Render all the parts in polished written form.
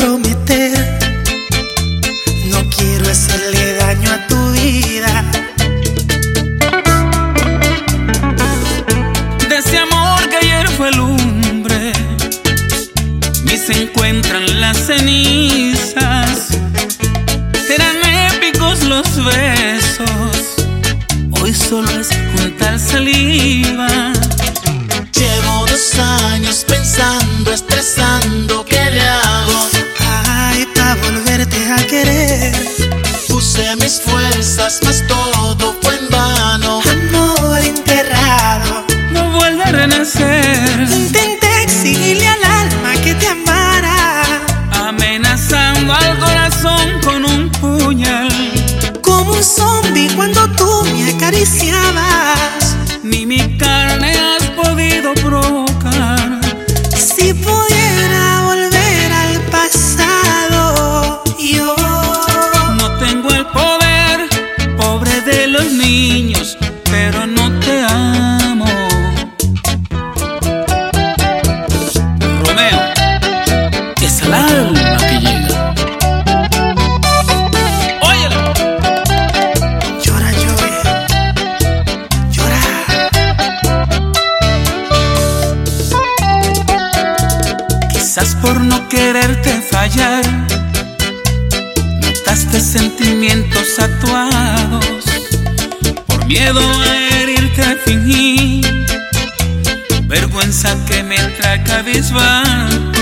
prometer, no quiero hacerle daño a tu vida. De ese amor que ayer fue lumbre, ni se encuentran las cenizas. Eran épicos los besos, hoy solo es juntar saliva. Llevo 2 años pensando, estresando, ¿qué le hago? Ay, pa' volverte a querer. Puse mis fuerzas, mas todo fue en vano. Amor enterrado, No vuelve a renacer. intenté exigirle al alma que te amara, Amenazando al corazón con un puñal. como un zombie cuando tú me acariciabas. Ni mi carne has podido provocar. Si pudiera volver al pasado, yo No tengo el poder, pobre de los niños, pero no te amo. Romeo, es el alma que llega. Óyelo. llora, llora, llora. Quizás por no quererte fallar, notaste sentimientos actuados. Por miedo a herirte fingí vergüenza que me trae cabizbajo.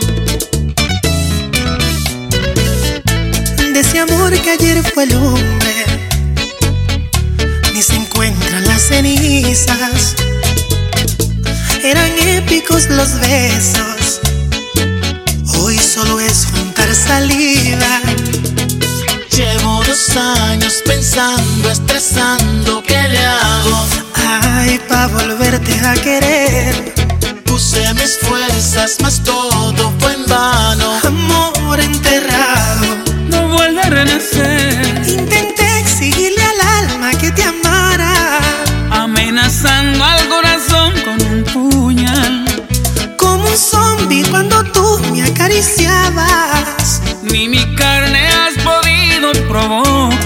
De ese amor que ayer fue lumbre, ni se encuentran las cenizas. Eran épicos los besos, hoy solo es juntar saliva. Llevo 2 años pensando, estresando, ¿qué le hago? Ay, pa' volverte a querer. Puse mis fuerzas, mas todo fue en vano. Amor enterrado, No vuelve a renacer. intenté exigirle al alma que te amara, Amenazando al corazón con un puñal. como un zombie cuando tú me acariciabas. Ni mi carne has podido provocar.